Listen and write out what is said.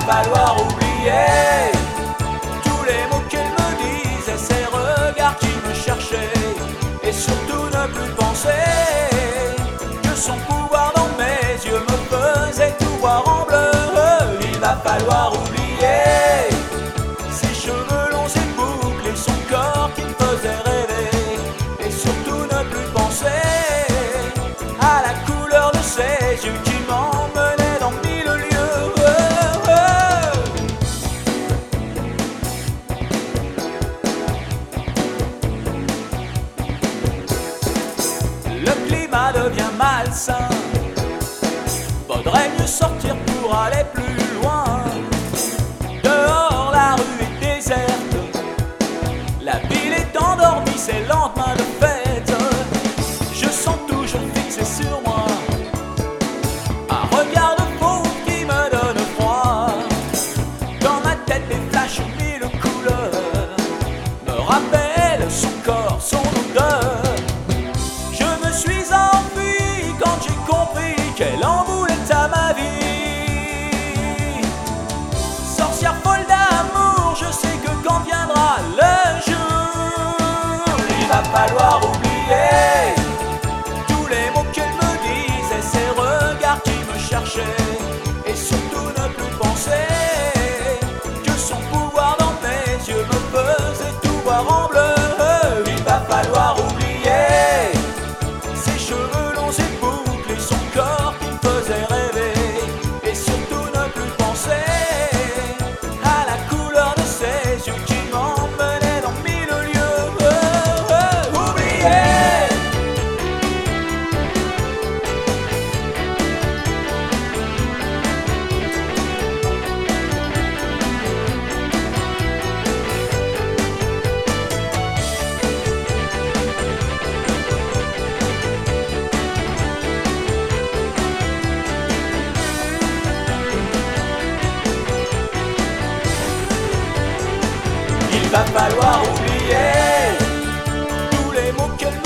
falloir oublier tous les mots qu'elle me disait, ces regards qui me cherchaient, et surtout ne plus penser que son pouvoir dans mes yeux me faisait tout voir en bleu. Il va falloir oublier ses cheveux longs, ses boucles et son corps qui me faisait rêver, et surtout ne plus penser à la couleur de ses yeux qui m'emmenaient dans mille lieux. Le climat devient malsain, faudrait mieux sortir pour aller plus loin. Dehors la rue est déserte, la ville est endormie, c'est lendemain de fête. Je sens toujours fixé sur moi un regard de fauve qui me donne froid. Dans ma tête des flashs mille couleurs me rappellent son corps, son odeur. Je me suis enfui quand j'ai compris qu'elle en voulait à ma vie. Sorcière folle d'amour, je sais que quand viendra le jour, il va falloir oublier tous les mots qu'elle me disait, ces regards qui me cherchaient, et surtout ne plus penser que son pouvoir dans mes yeux me faisait tout voir en bleu. Il va falloir oublier ses cheveux longs, ses boucles et son corps qui me faisait rêver, et surtout ne plus penser à la couleur de ses yeux qui m'emmenaient dans mille lieux. Oublier. Il va falloir oublier tous les mots qu'elle